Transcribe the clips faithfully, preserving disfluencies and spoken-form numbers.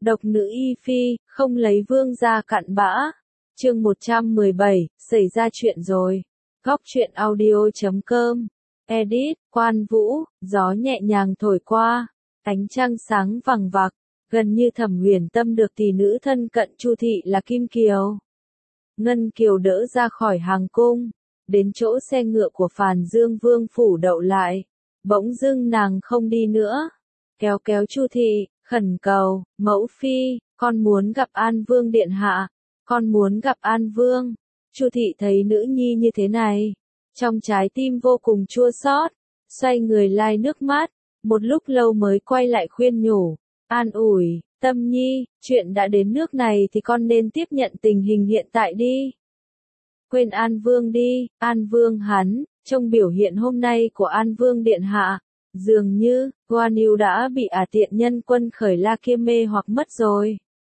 Độc nữ y phi, không lấy vương gia cặn bã. Chương một trăm mười bảy, xảy ra chuyện rồi. Góc truyện audio chấm com. Edit, Quan Vũ, gió nhẹ nhàng thổi qua, ánh trăng sáng vằng vặc, gần như Thẩm Huyền Tâm được tỷ nữ thân cận Chu thị là Kim Kiều. Ngân Kiều đỡ ra khỏi hàng cung, đến chỗ xe ngựa của Phàn Dương Vương phủ đậu lại, bỗng dưng nàng không đi nữa, kéo kéo Chu thị, khẩn cầu, mẫu phi, con muốn gặp An Vương điện hạ, con muốn gặp An Vương. Chu thị thấy nữ nhi như thế này, trong trái tim vô cùng chua xót, xoay người lai nước mắt, một lúc lâu mới quay lại khuyên nhủ, an ủi, Tâm nhi, chuyện đã đến nước này thì con nên tiếp nhận tình hình hiện tại đi. Quên An Vương đi, An Vương hắn, trong biểu hiện hôm nay của An Vương điện hạ, dường như, Guan Yu đã bị ả tiện nhân Quân Khởi La kia mê hoặc mất rồi.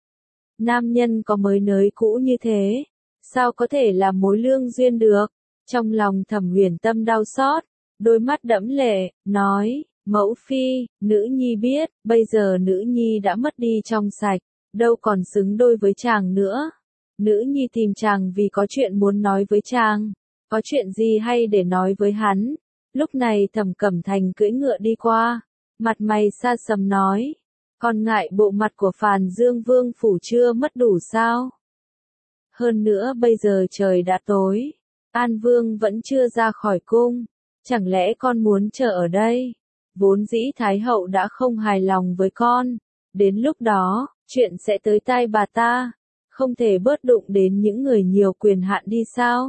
Nam nhân có mới nới cũ như thế, sao có thể là mối lương duyên được? Trong lòng Thẩm Huyền Tâm đau xót, đôi mắt đẫm lệ, nói, mẫu phi, nữ nhi biết, bây giờ nữ nhi đã mất đi trong sạch, đâu còn xứng đôi với chàng nữa. Nữ nhi tìm chàng vì có chuyện muốn nói với chàng, có chuyện gì hay để nói với hắn. Lúc này Thẩm Cẩm Thành cưỡi ngựa đi qua, mặt mày xa sầm nói, còn ngại bộ mặt của Phàn Dương Vương phủ chưa mất đủ sao? Hơn nữa bây giờ trời đã tối, An Vương vẫn chưa ra khỏi cung, chẳng lẽ con muốn chờ ở đây? Vốn dĩ Thái hậu đã không hài lòng với con, đến lúc đó, chuyện sẽ tới tai bà ta, không thể bớt đụng đến những người nhiều quyền hạn đi sao?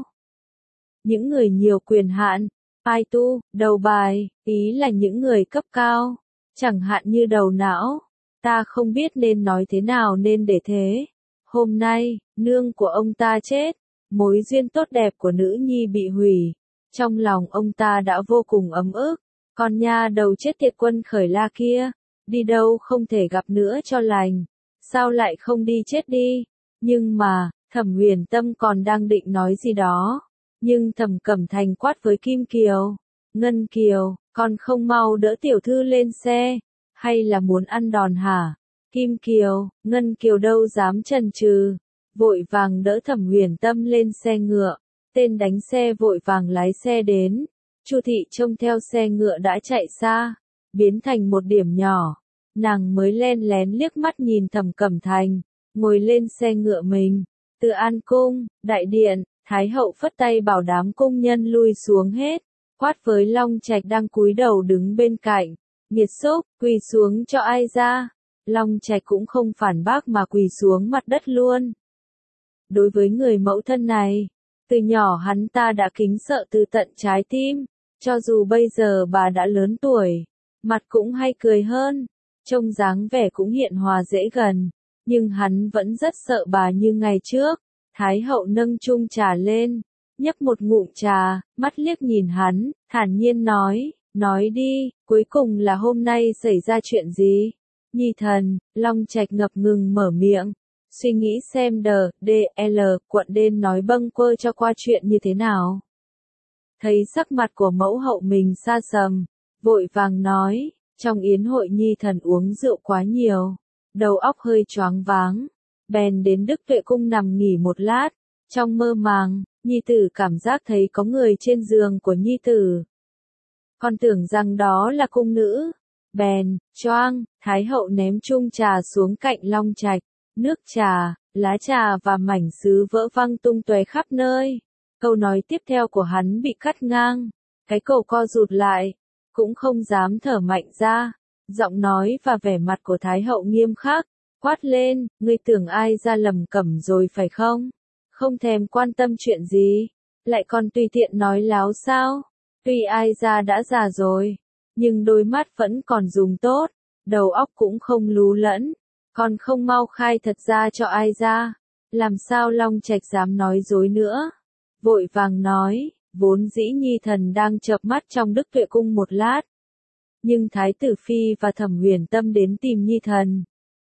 Những người nhiều quyền hạn, ai tu, đầu bài, ý là những người cấp cao, chẳng hạn như đầu não, ta không biết nên nói thế nào nên để thế. Hôm nay, nương của ông ta chết, mối duyên tốt đẹp của nữ nhi bị hủy, trong lòng ông ta đã vô cùng ấm ức, con nha đầu chết tiệt Quân Khởi La kia, đi đâu không thể gặp nữa cho lành, sao lại không đi chết đi, nhưng mà, Thẩm Huyền Tâm còn đang định nói gì đó, nhưng Thẩm Cẩm Thành quát với Kim Kiều, Ngân Kiều, con không mau đỡ tiểu thư lên xe, hay là muốn ăn đòn hả? Kim Kiều, Ngân Kiều đâu dám chần chừ, vội vàng đỡ Thẩm Huyền Tâm lên xe ngựa, tên đánh xe vội vàng lái xe đến, Chu thị trông theo xe ngựa đã chạy xa, biến thành một điểm nhỏ, nàng mới len lén liếc mắt nhìn Thẩm Cẩm Thành, ngồi lên xe ngựa mình, từ An Cung, đại điện, Thái hậu phất tay bảo đám cung nhân lui xuống hết, quát với Long Trạch đang cúi đầu đứng bên cạnh, nghiệt xúc, quỳ xuống cho ai ra. Long Trạch cũng không phản bác mà quỳ xuống mặt đất luôn. Đối với người mẫu thân này, từ nhỏ hắn ta đã kính sợ từ tận trái tim, cho dù bây giờ bà đã lớn tuổi, mặt cũng hay cười hơn, trông dáng vẻ cũng hiền hòa dễ gần, nhưng hắn vẫn rất sợ bà như ngày trước. Thái hậu nâng chung trà lên, nhấp một ngụm trà, mắt liếc nhìn hắn, thản nhiên nói, nói đi, cuối cùng là hôm nay xảy ra chuyện gì? Nhi thần, Long Trạch ngập ngừng mở miệng, suy nghĩ xem đờ, đê, lờ, quận đên nói bâng quơ cho qua chuyện như thế nào. Thấy sắc mặt của mẫu hậu mình xa sầm, vội vàng nói, trong yến hội Nhi thần uống rượu quá nhiều, đầu óc hơi choáng váng, bèn đến Đức Tuệ Cung nằm nghỉ một lát, trong mơ màng, Nhi tử cảm giác thấy có người trên giường của Nhi tử. Con tưởng rằng đó là cung nữ. Bèn, choang, Thái hậu ném chung trà xuống cạnh Long Trạch, nước trà, lá trà và mảnh sứ vỡ văng tung tóe khắp nơi. Câu nói tiếp theo của hắn bị cắt ngang, cái cổ co rụt lại, cũng không dám thở mạnh ra. Giọng nói và vẻ mặt của Thái hậu nghiêm khắc, quát lên, ngươi tưởng ai ra lầm cẩm rồi phải không? Không thèm quan tâm chuyện gì, lại còn tùy tiện nói láo sao? Tuy ai ra đã già rồi, nhưng đôi mắt vẫn còn dùng tốt, đầu óc cũng không lú lẫn, còn không mau khai thật ra cho ai ra, làm sao Long Trạch dám nói dối nữa. Vội vàng nói, vốn dĩ Nhi thần đang chợp mắt trong Đức Tuệ Cung một lát, nhưng Thái tử Phi và Thẩm Huyền Tâm đến tìm Nhi thần.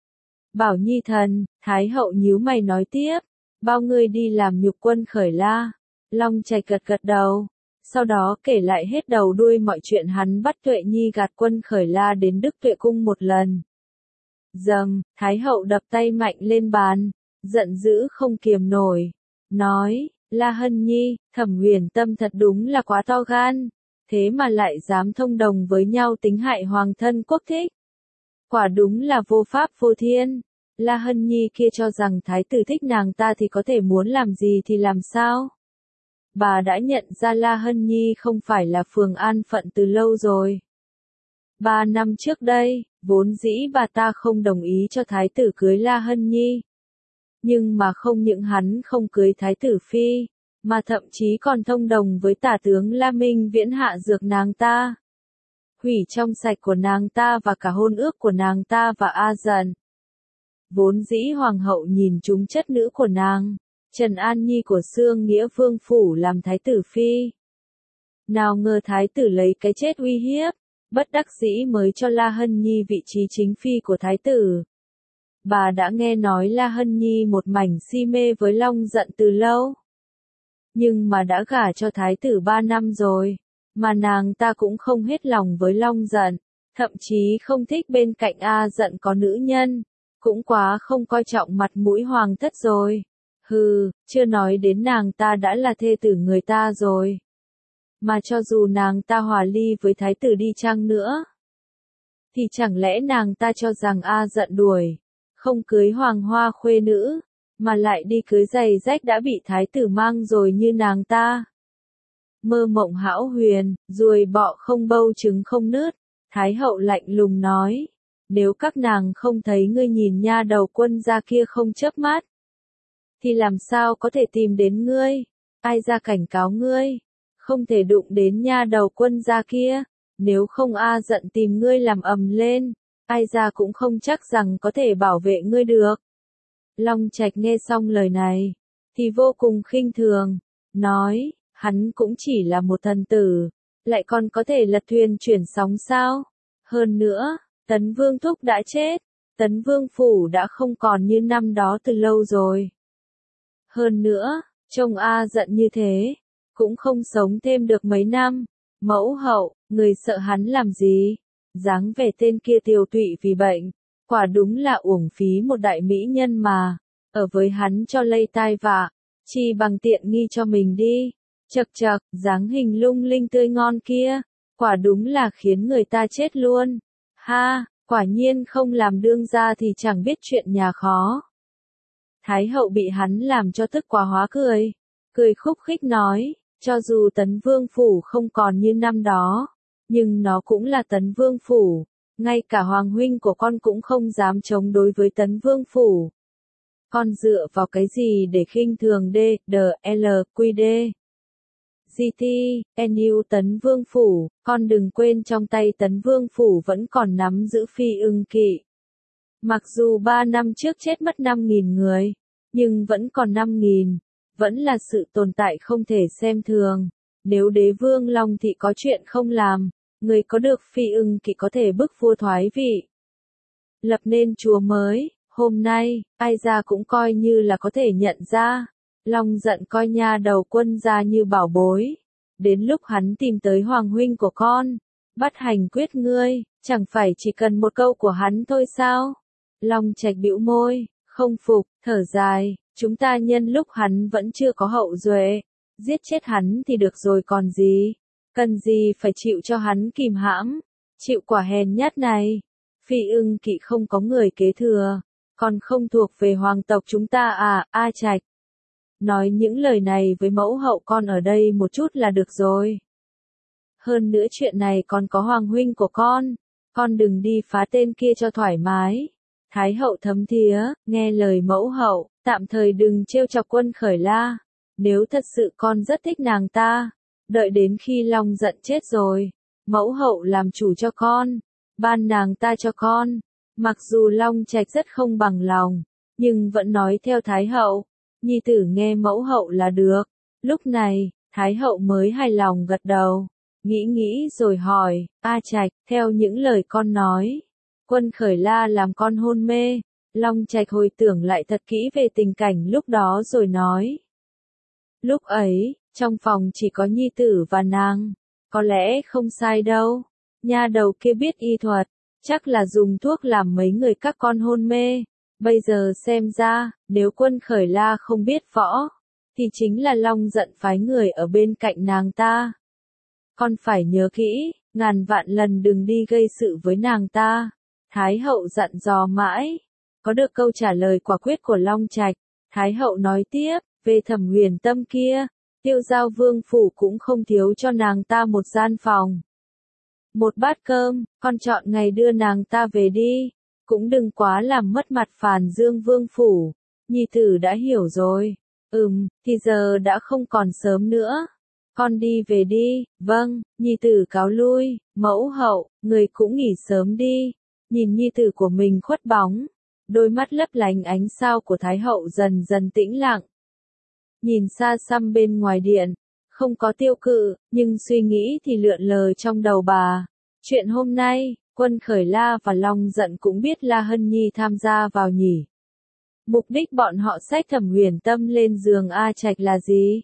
Bảo Nhi thần, Thái hậu nhíu mày nói tiếp, bao người đi làm nhục Quân Khởi La. Long Trạch gật gật đầu, sau đó kể lại hết đầu đuôi mọi chuyện hắn bắt Tuệ Nhi gạt Quân Khởi La đến Đức Tuệ Cung một lần. Dầm, Thái hậu đập tay mạnh lên bàn, giận dữ không kiềm nổi, nói, La Hân Nhi, Thẩm Huyền Tâm thật đúng là quá to gan, thế mà lại dám thông đồng với nhau tính hại hoàng thân quốc thích. Quả đúng là vô pháp vô thiên. La Hân Nhi kia cho rằng thái tử thích nàng ta thì có thể muốn làm gì thì làm sao. Bà đã nhận ra La Hân Nhi không phải là Phường an phận từ lâu rồi. Ba năm trước đây, vốn dĩ bà ta không đồng ý cho thái tử cưới La Hân Nhi. Nhưng mà không những hắn không cưới thái tử phi, mà thậm chí còn thông đồng với tả tướng La Minh Viễn hạ dược nàng ta. Hủy trong sạch của nàng ta và cả hôn ước của nàng ta và A Dần. Vốn dĩ hoàng hậu nhìn trúng chất nữ của nàng, Trần An Nhi của Xương Nghĩa Vương Phủ làm thái tử phi. Nào ngờ thái tử lấy cái chết uy hiếp, bất đắc dĩ mới cho La Hân Nhi vị trí chính phi của thái tử. Bà đã nghe nói La Hân Nhi một mảnh si mê với Long Giận từ lâu. Nhưng mà đã gả cho thái tử ba năm rồi, mà nàng ta cũng không hết lòng với Long Giận, thậm chí không thích bên cạnh A Dận có nữ nhân, cũng quá không coi trọng mặt mũi hoàng thất rồi. Hừ, chưa nói đến nàng ta đã là thê tử người ta rồi. Mà cho dù nàng ta hòa ly với thái tử đi chăng nữa, thì chẳng lẽ nàng ta cho rằng A Dận đuổi, không cưới hoàng hoa khuê nữ, mà lại đi cưới giày rách đã bị thái tử mang rồi như nàng ta. Mơ mộng hão huyền, ruồi bọ không bâu trứng không nứt, Thái hậu lạnh lùng nói, nếu các nàng không thấy ngươi nhìn nha đầu Quân gia kia không chớp mắt, thì làm sao có thể tìm đến ngươi, ai ra cảnh cáo ngươi, không thể đụng đến nha đầu Quân gia kia, nếu không A Dận tìm ngươi làm ầm lên, ai ra cũng không chắc rằng có thể bảo vệ ngươi được. Long Trạch nghe xong lời này, thì vô cùng khinh thường, nói, hắn cũng chỉ là một thần tử, lại còn có thể lật thuyền chuyển sóng sao? Hơn nữa, Tấn Vương Thúc đã chết, Tấn Vương Phủ đã không còn như năm đó từ lâu rồi. Hơn nữa, trông A Dận như thế, cũng không sống thêm được mấy năm. Mẫu hậu, người sợ hắn làm gì? Dáng vẻ tên kia tiều tụy vì bệnh, quả đúng là uổng phí một đại mỹ nhân mà, ở với hắn cho lây tai vạ, chi bằng tiện nghi cho mình đi. Chậc chậc, dáng hình lung linh tươi ngon kia, quả đúng là khiến người ta chết luôn. Ha, quả nhiên không làm đương gia thì chẳng biết chuyện nhà khó. Thái hậu bị hắn làm cho tức quá hóa cười, cười khúc khích nói, cho dù Tấn Vương Phủ không còn như năm đó, nhưng nó cũng là Tấn Vương Phủ, ngay cả hoàng huynh của con cũng không dám chống đối với Tấn Vương Phủ. Con dựa vào cái gì để khinh thường D, D, L, Q D? giê tê, en u Tấn Vương Phủ, con đừng quên trong tay Tấn Vương Phủ vẫn còn nắm giữ Phi Ưng Kỵ. Mặc dù ba năm trước chết mất năm nghìn người, nhưng vẫn còn năm nghìn, vẫn là sự tồn tại không thể xem thường. Nếu đế vương Long Thị có chuyện không làm, người có được Phi Ưng Kỵ có thể bức vua thoái vị, lập nên chúa mới. Hôm nay, ai ra cũng coi như là có thể nhận ra. Long Giận coi nha đầu Quân gia như bảo bối. Đến lúc hắn tìm tới hoàng huynh của con, bắt hành quyết ngươi, chẳng phải chỉ cần một câu của hắn thôi sao? Long Trạch bĩu môi, không phục, thở dài, chúng ta nhân lúc hắn vẫn chưa có hậu duệ, giết chết hắn thì được rồi còn gì? Cần gì phải chịu cho hắn kìm hãm, chịu quả hèn nhát này? Phi Ưng Kỵ không có người kế thừa, còn không thuộc về hoàng tộc chúng ta à, A Trạch. Nói những lời này với mẫu hậu con ở đây một chút là được rồi. Hơn nữa chuyện này còn có hoàng huynh của con, con đừng đi phá tên kia cho thoải mái. Thái hậu thấm thía, nghe lời mẫu hậu, tạm thời đừng trêu chọc Quân Khởi La. Nếu thật sự con rất thích nàng ta, đợi đến khi Long Giận chết rồi, mẫu hậu làm chủ cho con, ban nàng ta cho con. Mặc dù Long Trạch rất không bằng lòng, nhưng vẫn nói theo Thái hậu. Nhi tử nghe mẫu hậu là được. Lúc này, Thái hậu mới hài lòng gật đầu. Nghĩ nghĩ rồi hỏi, A Trạch, theo những lời con nói, Quân Khởi La làm con hôn mê. Long Trạch hồi tưởng lại thật kỹ về tình cảnh lúc đó rồi nói. Lúc ấy, trong phòng chỉ có nhi tử và nàng. Có lẽ không sai đâu. Nha đầu kia biết y thuật, Chắc là dùng thuốc làm mấy người các con hôn mê. Bây giờ xem ra, nếu Quân Khởi La không biết võ, thì chính là Long Giận phái người ở bên cạnh nàng ta. Con phải nhớ kỹ, ngàn vạn lần đừng đi gây sự với nàng ta. Thái hậu dặn dò mãi. Có được câu trả lời quả quyết của Long Trạch, Thái hậu nói tiếp, về Thẩm Huyền Tâm kia, Tiêu Giao Vương phủ cũng không thiếu cho nàng ta một gian phòng. Một bát cơm, con chọn ngày đưa nàng ta về đi, cũng đừng quá làm mất mặt Phàn Dương Vương phủ. Nhi tử đã hiểu rồi. Ừm, thì giờ đã không còn sớm nữa. Con đi về đi. Vâng, nhi tử cáo lui. Mẫu hậu, người cũng nghỉ sớm đi. Nhìn nhi tử của mình khuất bóng, đôi mắt lấp lánh ánh sao của Thái hậu dần dần tĩnh lặng. Nhìn xa xăm bên ngoài điện, không có Tiêu Cự, nhưng suy nghĩ thì lượn lờ trong đầu bà. Chuyện hôm nay, Quân Khởi La và Long Giận cũng biết La Hân Nhi tham gia vào nhỉ. Mục đích bọn họ xách Thẩm Huyền Tâm lên giường A Trạch là gì?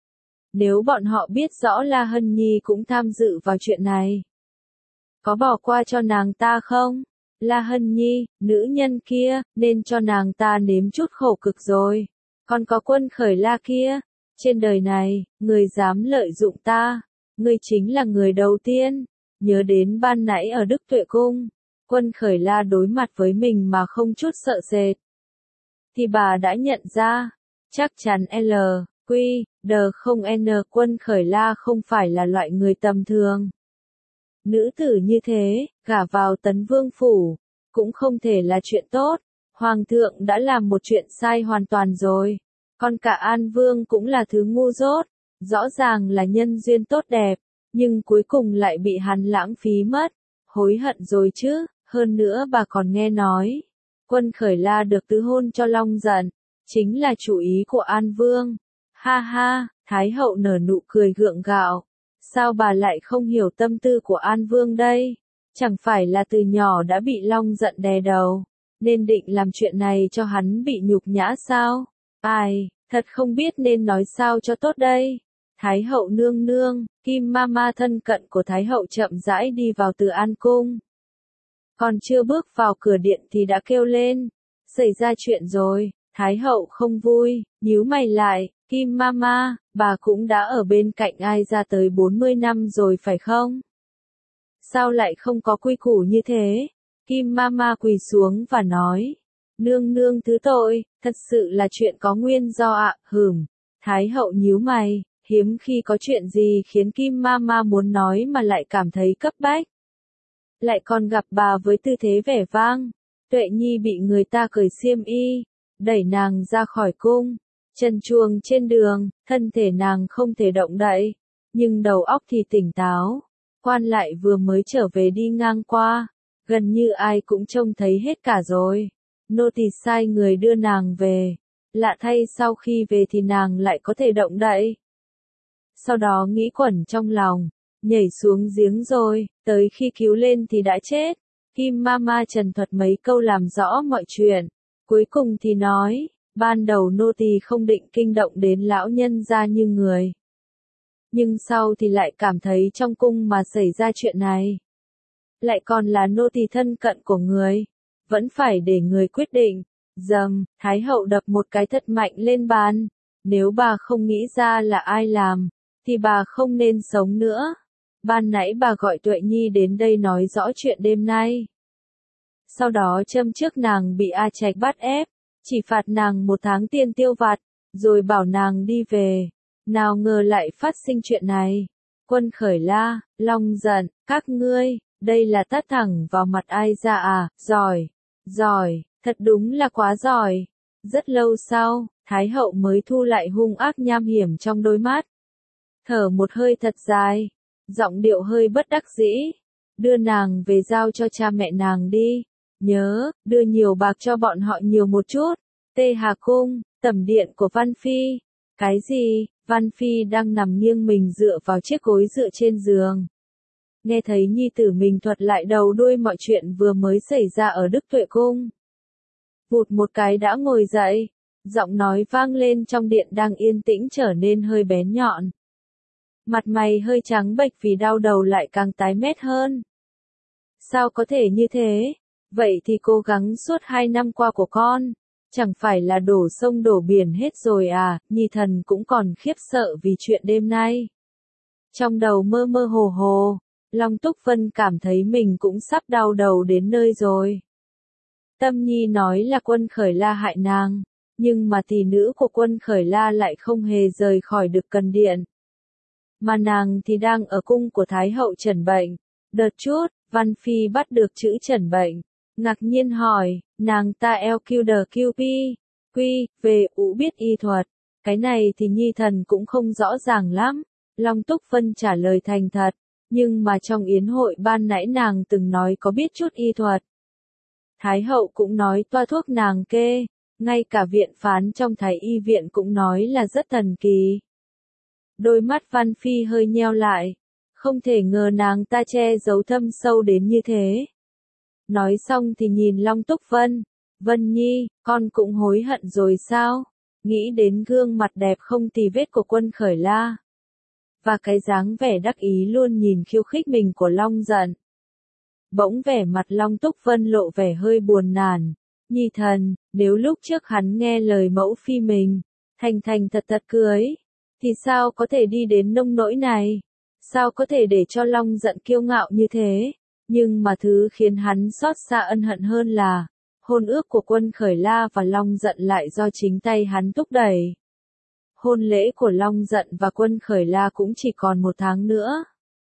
Nếu bọn họ biết rõ La Hân Nhi cũng tham dự vào chuyện này, có bỏ qua cho nàng ta không? La Hân Nhi, nữ nhân kia, nên cho nàng ta nếm chút khổ cực rồi. Còn có Quân Khởi La kia, trên đời này, người dám lợi dụng ta, ngươi chính là người đầu tiên. Nhớ đến ban nãy ở Đức Tuệ Cung, Quân Khởi La đối mặt với mình mà không chút sợ sệt, thì bà đã nhận ra, chắc chắn L, Q, D không N Quân Khởi La không phải là loại người tầm thường. Nữ tử như thế, gả vào Tấn Vương phủ, cũng không thể là chuyện tốt. Hoàng thượng đã làm một chuyện sai hoàn toàn rồi. Còn cả An Vương cũng là thứ ngu dốt. Rõ ràng là nhân duyên tốt đẹp, nhưng cuối cùng lại bị hắn lãng phí mất. Hối hận rồi chứ, hơn nữa bà còn nghe nói. Quân Khởi La được tứ hôn cho Long Giận, chính là chủ ý của An Vương. Ha ha, Thái hậu nở nụ cười gượng gạo. Sao bà lại không hiểu tâm tư của An Vương đây? Chẳng phải là từ nhỏ đã bị Long Giận đè đầu, nên định làm chuyện này cho hắn bị nhục nhã sao? Ai, thật không biết nên nói sao cho tốt đây. Thái hậu nương nương, Kim Mama thân cận của Thái hậu chậm rãi đi vào Từ An cung. Còn chưa bước vào cửa điện thì đã kêu lên, xảy ra chuyện rồi. Thái hậu không vui, nhíu mày lại, Kim Mama, bà cũng đã ở bên cạnh ai ra tới bốn mươi năm rồi phải không? Sao lại không có quy củ như thế? Kim Mama quỳ xuống và nói, nương nương thứ tội, thật sự là chuyện có nguyên do ạ. À, hừm. Thái hậu nhíu mày, hiếm khi có chuyện gì khiến Kim Mama muốn nói mà lại cảm thấy cấp bách. Lại còn gặp bà với tư thế vẻ vang. Tuệ Nhi bị người ta cởi xiêm y, đẩy nàng ra khỏi cung. Trần truồng trên đường, thân thể nàng không thể động đậy, nhưng đầu óc thì tỉnh táo. Quan lại vừa mới trở về đi ngang qua, gần như ai cũng trông thấy hết cả rồi. Nô tỳ sai người đưa nàng về. Lạ thay sau khi về thì nàng lại có thể động đậy. Sau đó nghĩ quẩn trong lòng, nhảy xuống giếng rồi, tới khi cứu lên thì đã chết. Kim Mama trần thuật mấy câu làm rõ mọi chuyện. Cuối cùng thì nói, ban đầu nô tỳ không định kinh động đến lão nhân gia như người. Nhưng sau thì lại cảm thấy trong cung mà xảy ra chuyện này, lại còn là nô tỳ thân cận của người, vẫn phải để người quyết định. Dầm, Thái hậu đập một cái thật mạnh lên bàn. Nếu bà không nghĩ ra là ai làm, thì bà không nên sống nữa. Ban nãy bà gọi Tuệ Nhi đến đây nói rõ chuyện đêm nay. Sau đó châm trước nàng bị A Trạch bắt ép, chỉ phạt nàng một tháng tiền tiêu vặt, rồi bảo nàng đi về. Nào ngờ lại phát sinh chuyện này. Quân Khởi La, Long Giận, các ngươi, đây là tát thẳng vào mặt ai ra à? Giỏi, giỏi, thật đúng là quá giỏi. Rất lâu sau, Thái hậu mới thu lại hung ác nham hiểm trong đôi mắt. Thở một hơi thật dài, giọng điệu hơi bất đắc dĩ. Đưa nàng về giao cho cha mẹ nàng đi. Nhớ, đưa nhiều bạc cho bọn họ nhiều một chút. Tê Hà Cung, tẩm điện của Văn Phi. Cái gì? Văn Phi đang nằm nghiêng mình dựa vào chiếc gối dựa trên giường. Nghe thấy nhi tử mình thuật lại đầu đuôi mọi chuyện vừa mới xảy ra ở Đức Tuệ Cung. Vụt một cái đã ngồi dậy, giọng nói vang lên trong điện đang yên tĩnh trở nên hơi bén nhọn. Mặt mày hơi trắng bệch vì đau đầu lại càng tái mét hơn. Sao có thể như thế? Vậy thì cố gắng suốt hai năm qua của con, chẳng phải là đổ sông đổ biển hết rồi à? Nhi thần cũng còn khiếp sợ vì chuyện đêm nay. Trong đầu mơ mơ hồ hồ, Long Túc Vân cảm thấy mình cũng sắp đau đầu đến nơi rồi. Tâm Nhi nói là Quân Khởi La hại nàng, nhưng mà tỷ nữ của Quân Khởi La lại không hề rời khỏi Đực Cần Điện. Mà nàng thì đang ở cung của Thái hậu trần bệnh. Đợt chút, Văn Phi bắt được chữ trần bệnh, ngạc nhiên hỏi, nàng ta L Q D Q P, Quy, về ủ biết y thuật, cái này thì Nhi thần cũng không rõ ràng lắm. Long Túc Vân trả lời thành thật, nhưng mà trong yến hội ban nãy nàng từng nói có biết chút y thuật. Thái hậu cũng nói toa thuốc nàng kê, ngay cả viện phán trong Thái y viện cũng nói là rất thần kỳ. Đôi mắt Văn Phi hơi nheo lại, không thể ngờ nàng ta che giấu thâm sâu đến như thế. Nói xong thì nhìn Long Túc Vân, Vân Nhi, con cũng hối hận rồi sao? Nghĩ đến gương mặt đẹp không tì vết của Quân Khởi La, và cái dáng vẻ đắc ý luôn nhìn khiêu khích mình của Long Giận. Bỗng vẻ mặt Long Túc Vân lộ vẻ hơi buồn nản. Nhi thần, nếu lúc trước hắn nghe lời mẫu phi mình, thành thành thật thật cưới, thì sao có thể đi đến nông nỗi này? Sao có thể để cho Long Giận kiêu ngạo như thế? Nhưng mà thứ khiến hắn xót xa ân hận hơn là, hôn ước của Quân Khởi La và Long Giận lại do chính tay hắn thúc đẩy. Hôn lễ của Long Giận và Quân Khởi La cũng chỉ còn một tháng nữa.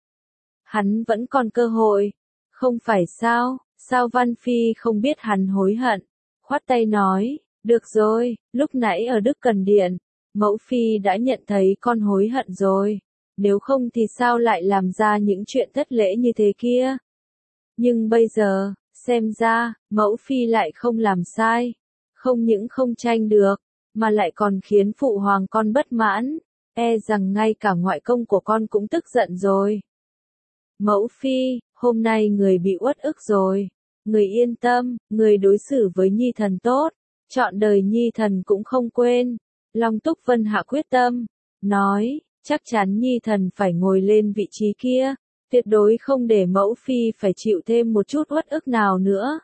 Hắn vẫn còn cơ hội, không phải sao? Sao Văn Phi không biết hắn hối hận? Khoát tay nói, được rồi, lúc nãy ở Đức Cần Điện, mẫu phi đã nhận thấy con hối hận rồi. Nếu không thì sao lại làm ra những chuyện thất lễ như thế kia? Nhưng bây giờ, xem ra, mẫu phi lại không làm sai. Không những không tranh được, mà lại còn khiến phụ hoàng con bất mãn. E rằng ngay cả ngoại công của con cũng tức giận rồi. Mẫu phi, hôm nay người bị uất ức rồi. Người yên tâm, người đối xử với Nhi thần tốt. Trọn đời Nhi thần cũng không quên. Long Túc Vân hạ quyết tâm, nói, chắc chắn Nhi thần phải ngồi lên vị trí kia. Tuyệt đối không để mẫu phi phải chịu thêm một chút uất ức nào nữa.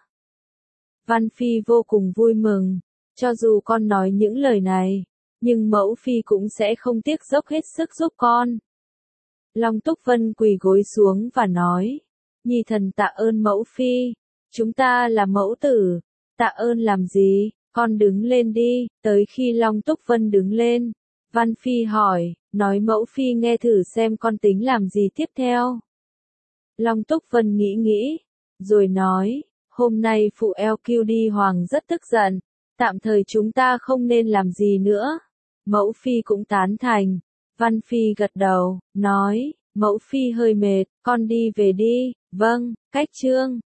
Văn Phi vô cùng vui mừng. Cho dù con nói những lời này, nhưng mẫu phi cũng sẽ không tiếc dốc hết sức giúp con. Long Túc Vân quỳ gối xuống và nói, Nhi thần tạ ơn mẫu phi, chúng ta là mẫu tử, tạ ơn làm gì, con đứng lên đi. Tới khi Long Túc Vân đứng lên, Văn Phi hỏi, nói mẫu phi nghe thử xem con tính làm gì tiếp theo. Long Túc Vân nghĩ nghĩ, rồi nói, hôm nay phụ L Q D Hoàng rất tức giận, tạm thời chúng ta không nên làm gì nữa. Mẫu phi cũng tán thành. Văn Phi gật đầu, nói, mẫu phi hơi mệt, con đi về đi. Vâng, cách chương.